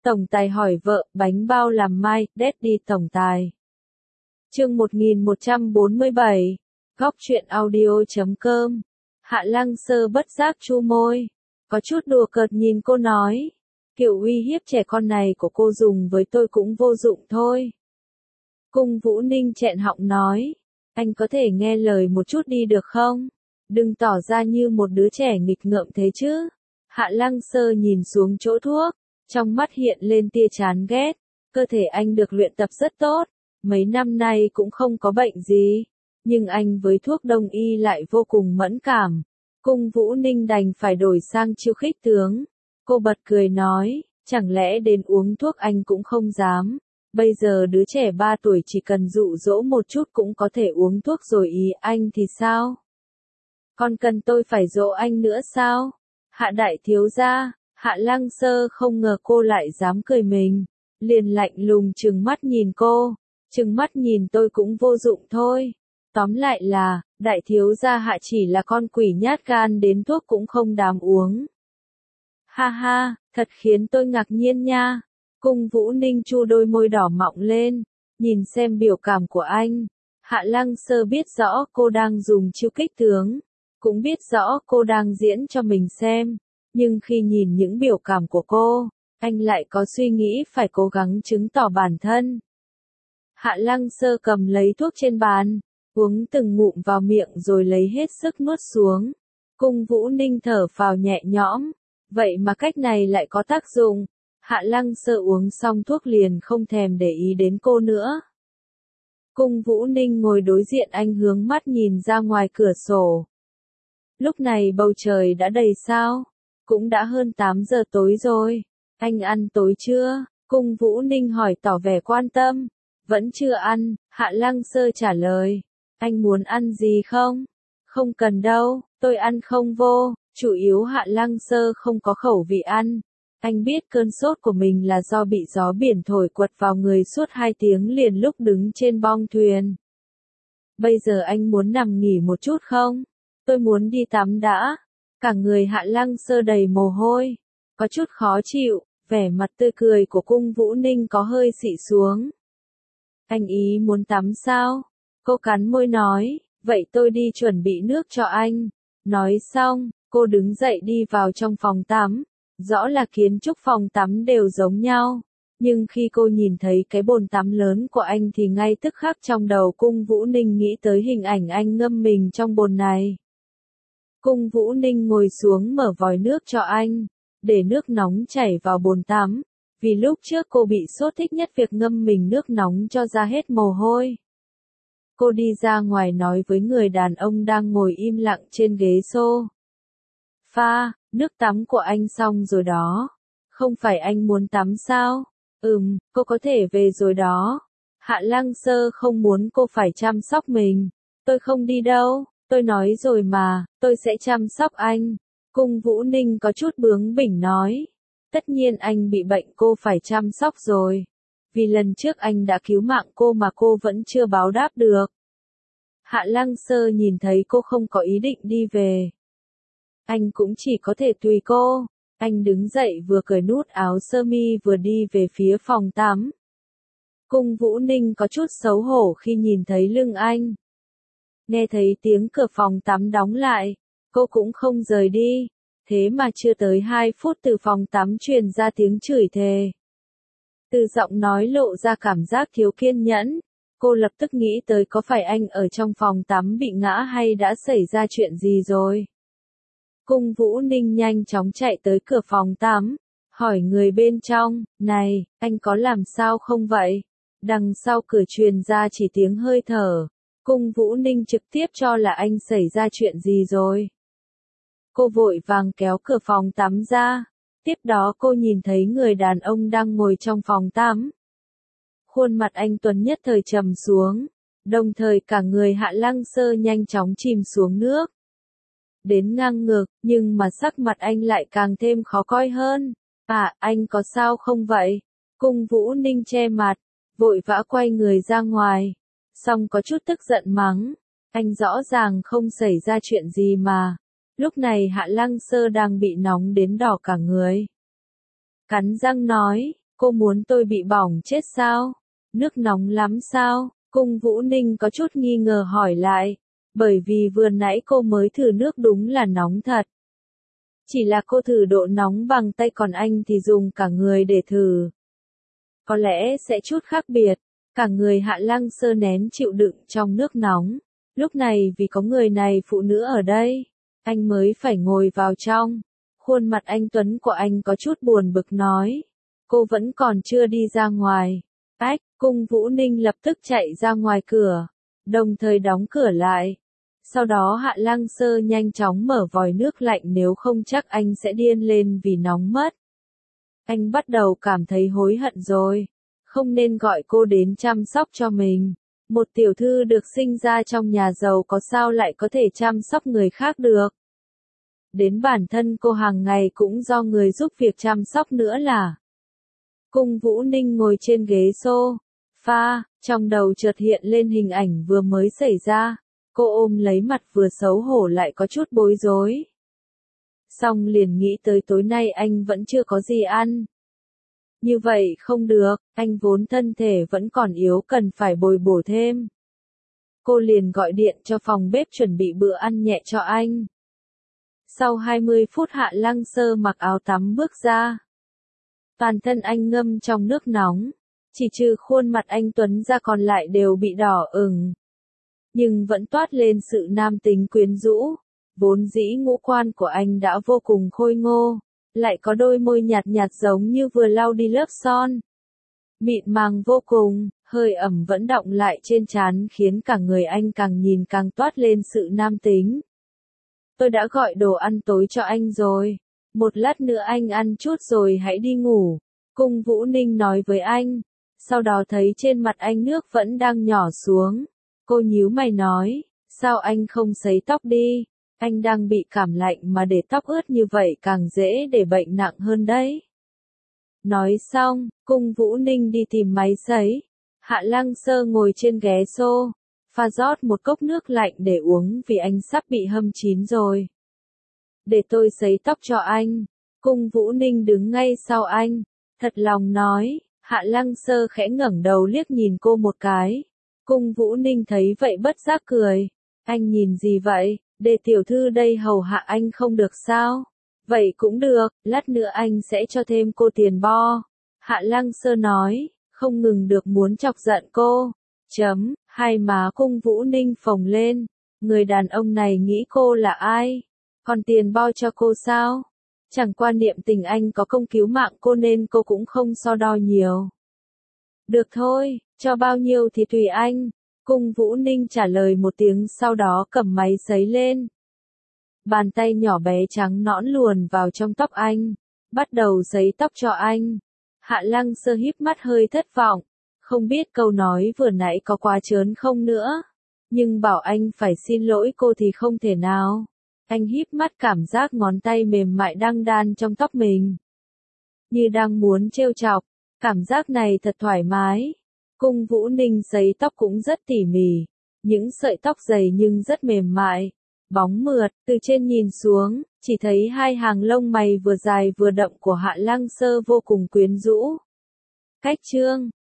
Tổng tài hỏi vợ, bánh bao làm mai, Daddy tổng tài. Chương 1147. Góc truyện audio.com. Hạ Lăng Sơ bất giác chu môi, có chút đùa cợt nhìn cô nói, kiểu uy hiếp trẻ con này của cô dùng với tôi cũng vô dụng thôi. Cung Vũ Ninh chẹn họng nói, anh có thể nghe lời một chút đi được không? Đừng tỏ ra như một đứa trẻ nghịch ngợm thế chứ. Hạ Lăng Sơ nhìn xuống chỗ thuốc, trong mắt hiện lên tia chán ghét. Cơ thể anh được luyện tập rất tốt, mấy năm nay cũng không có bệnh gì, nhưng anh với thuốc đông y lại vô cùng mẫn cảm. Cung Vũ Ninh đành phải đổi sang chiêu khích tướng. Cô bật cười nói, chẳng lẽ đến uống thuốc anh cũng không dám. Bây giờ đứa trẻ 3 tuổi chỉ cần dụ dỗ một chút cũng có thể uống thuốc rồi, ý anh thì sao? Còn cần tôi phải dỗ anh nữa sao? Hạ đại thiếu gia. Hạ Lăng Sơ không ngờ cô lại dám cười mình, liền lạnh lùng trừng mắt nhìn cô, trừng mắt nhìn tôi cũng vô dụng thôi. Tóm lại là, đại thiếu gia Hạ chỉ là con quỷ nhát gan đến thuốc cũng không dám uống. Ha ha, thật khiến tôi ngạc nhiên nha. Cung Vũ Ninh chu đôi môi đỏ mọng lên, nhìn xem biểu cảm của anh. Hạ Lăng Sơ biết rõ cô đang dùng chiêu kích tướng, cũng biết rõ cô đang diễn cho mình xem. Nhưng khi nhìn những biểu cảm của cô, anh lại có suy nghĩ phải cố gắng chứng tỏ bản thân. Hạ Lăng Sơ cầm lấy thuốc trên bàn, uống từng ngụm vào miệng rồi lấy hết sức nuốt xuống. Cung Vũ Ninh thở phào nhẹ nhõm, vậy mà cách này lại có tác dụng. Hạ Lăng Sơ uống xong thuốc liền không thèm để ý đến cô nữa. Cung Vũ Ninh ngồi đối diện anh hướng mắt nhìn ra ngoài cửa sổ. Lúc này bầu trời đã đầy sao. Cũng đã hơn 8 giờ tối rồi. Anh ăn tối chưa? Cung Vũ Ninh hỏi tỏ vẻ quan tâm. Vẫn chưa ăn, Hạ Lăng Sơ trả lời. Anh muốn ăn gì không? Không cần đâu, tôi ăn không vô. Chủ yếu Hạ Lăng Sơ không có khẩu vị ăn. Anh biết cơn sốt của mình là do bị gió biển thổi quật vào người suốt 2 tiếng liền lúc đứng trên bong thuyền. Bây giờ anh muốn nằm nghỉ một chút không? Tôi muốn đi tắm đã. Cả người Hạ Lăng Sơ đầy mồ hôi, có chút khó chịu, vẻ mặt tươi cười của Cung Vũ Ninh có hơi xị xuống. Anh ý muốn tắm sao? Cô cắn môi nói, vậy tôi đi chuẩn bị nước cho anh. Nói xong, cô đứng dậy đi vào trong phòng tắm. Rõ là kiến trúc phòng tắm đều giống nhau, nhưng khi cô nhìn thấy cái bồn tắm lớn của anh thì ngay tức khắc trong đầu Cung Vũ Ninh nghĩ tới hình ảnh anh ngâm mình trong bồn này. Cung Vũ Ninh ngồi xuống mở vòi nước cho anh, để nước nóng chảy vào bồn tắm, vì lúc trước cô bị sốt thích nhất việc ngâm mình nước nóng cho ra hết mồ hôi. Cô đi ra ngoài nói với người đàn ông đang ngồi im lặng trên ghế sofa, nước tắm của anh xong rồi đó. Không phải anh muốn tắm sao? Cô có thể về rồi đó. Hạ Lăng Sơ không muốn cô phải chăm sóc mình. Tôi không đi đâu. Tôi nói rồi mà, tôi sẽ chăm sóc anh. Cung Vũ Ninh có chút bướng bỉnh nói. Tất nhiên anh bị bệnh cô phải chăm sóc rồi. Vì lần trước anh đã cứu mạng cô mà cô vẫn chưa báo đáp được. Hạ Lăng Sơ nhìn thấy cô không có ý định đi về. Anh cũng chỉ có thể tùy cô. Anh đứng dậy vừa cởi nút áo sơ mi vừa đi về phía phòng tắm. Cung Vũ Ninh có chút xấu hổ khi nhìn thấy lưng anh. Nghe thấy tiếng cửa phòng tắm đóng lại, cô cũng không rời đi, thế mà chưa tới 2 phút từ phòng tắm truyền ra tiếng chửi thề. Từ giọng nói lộ ra cảm giác thiếu kiên nhẫn, cô lập tức nghĩ tới có phải anh ở trong phòng tắm bị ngã hay đã xảy ra chuyện gì rồi. Cung Vũ Ninh nhanh chóng chạy tới cửa phòng tắm, hỏi người bên trong, này, anh có làm sao không vậy? Đằng sau cửa truyền ra chỉ tiếng hơi thở. Cung Vũ Ninh trực tiếp cho là anh xảy ra chuyện gì rồi. Cô vội vàng kéo cửa phòng tắm ra. Tiếp đó cô nhìn thấy người đàn ông đang ngồi trong phòng tắm. Khuôn mặt anh tuấn nhất thời trầm xuống, đồng thời cả người Hạ Lăng Sơ nhanh chóng chìm xuống nước. Đến ngang ngực, nhưng mà sắc mặt anh lại càng thêm khó coi hơn. À, anh có sao không vậy? Cung Vũ Ninh che mặt, vội vã quay người ra ngoài. Xong có chút tức giận mắng, anh rõ ràng không xảy ra chuyện gì mà. Lúc này Hạ Lăng Sơ đang bị nóng đến đỏ cả người. Cắn răng nói, Cô muốn tôi bị bỏng chết sao? Nước nóng lắm sao? Cung Vũ Ninh có chút nghi ngờ hỏi lại. Bởi vì vừa nãy cô mới thử nước đúng là nóng thật. Chỉ là cô thử độ nóng bằng tay còn anh thì dùng cả người để thử. Có lẽ sẽ chút khác biệt. Cả người Hạ Lăng Sơ nén chịu đựng trong nước nóng. Lúc này vì có người này phụ nữ ở đây, anh mới phải ngồi vào trong. Khuôn mặt anh Tuấn của anh có chút buồn bực nói. Cô vẫn còn chưa đi ra ngoài. Ách, Cung Vũ Ninh lập tức chạy ra ngoài cửa, đồng thời đóng cửa lại. Sau đó Hạ Lăng Sơ nhanh chóng mở vòi nước lạnh nếu không chắc anh sẽ điên lên vì nóng mất. Anh bắt đầu cảm thấy hối hận rồi. Không nên gọi cô đến chăm sóc cho mình. Một tiểu thư được sinh ra trong nhà giàu có sao lại có thể chăm sóc người khác được. Đến bản thân cô hàng ngày cũng do người giúp việc chăm sóc nữa là. Cung Vũ Ninh ngồi trên ghế sofa, trong đầu chợt hiện lên hình ảnh vừa mới xảy ra. Cô ôm lấy mặt vừa xấu hổ lại có chút bối rối. Xong liền nghĩ tới tối nay anh vẫn chưa có gì ăn. Như vậy không được, anh vốn thân thể vẫn còn yếu cần phải bồi bổ thêm. Cô liền gọi điện cho phòng bếp chuẩn bị bữa ăn nhẹ cho anh. Sau 20 phút Hạ Lăng Sơ mặc áo tắm bước ra. Toàn thân anh ngâm trong nước nóng, chỉ trừ khuôn mặt anh Tuấn ra còn lại đều bị đỏ ửng. Nhưng vẫn toát lên sự nam tính quyến rũ. Vốn dĩ ngũ quan của anh đã vô cùng khôi ngô, lại có đôi môi nhạt nhạt giống như vừa lau đi lớp son. Mịn màng vô cùng, hơi ẩm vẫn đọng lại trên trán khiến cả người anh càng nhìn càng toát lên sự nam tính. Tôi đã gọi đồ ăn tối cho anh rồi. Một lát nữa anh ăn chút rồi hãy đi ngủ. Cung Vũ Ninh nói với anh. Sau đó thấy trên mặt anh nước vẫn đang nhỏ xuống. Cô nhíu mày nói, sao anh không sấy tóc đi? Anh đang bị cảm lạnh mà để tóc ướt như vậy càng dễ để bệnh nặng hơn đấy. Nói xong, Cung Vũ Ninh đi tìm máy sấy. Hạ Lăng Sơ ngồi trên ghế sofa rót một cốc nước lạnh để uống vì anh sắp bị hâm chín rồi. Để tôi sấy tóc cho anh. Cung Vũ Ninh đứng ngay sau anh, thật lòng nói. Hạ Lăng Sơ khẽ ngẩng đầu liếc nhìn cô một cái. Cung Vũ Ninh thấy vậy bất giác cười. Anh nhìn gì vậy? Để tiểu thư đây hầu hạ anh không được sao? Vậy cũng được, lát nữa anh sẽ cho thêm cô tiền bo. Hạ Lăng Sơ nói, không ngừng được muốn chọc giận cô. Hai má Cung Vũ Ninh phồng lên. Người đàn ông này nghĩ cô là ai? Còn tiền bo cho cô sao? Chẳng qua niệm tình anh có công cứu mạng cô nên cô cũng không so đo nhiều. Được thôi, cho bao nhiêu thì tùy anh. Cung Vũ Ninh trả lời một tiếng sau đó cầm máy sấy lên. Bàn tay nhỏ bé trắng nõn luồn vào trong tóc anh, bắt đầu sấy tóc cho anh. Hạ Lăng Sơ híp mắt hơi thất vọng, không biết câu nói vừa nãy có quá trớn không nữa. Nhưng bảo anh phải xin lỗi cô thì không thể nào. Anh híp mắt cảm giác ngón tay mềm mại đang đan trong tóc mình. Như đang muốn trêu chọc, cảm giác này thật thoải mái. Cung Vũ Ninh sấy tóc cũng rất tỉ mỉ, những sợi tóc dày nhưng rất mềm mại, bóng mượt, từ trên nhìn xuống, chỉ thấy hai hàng lông mày vừa dài vừa đậm của Hạ Lăng Sơ vô cùng quyến rũ. Cách chương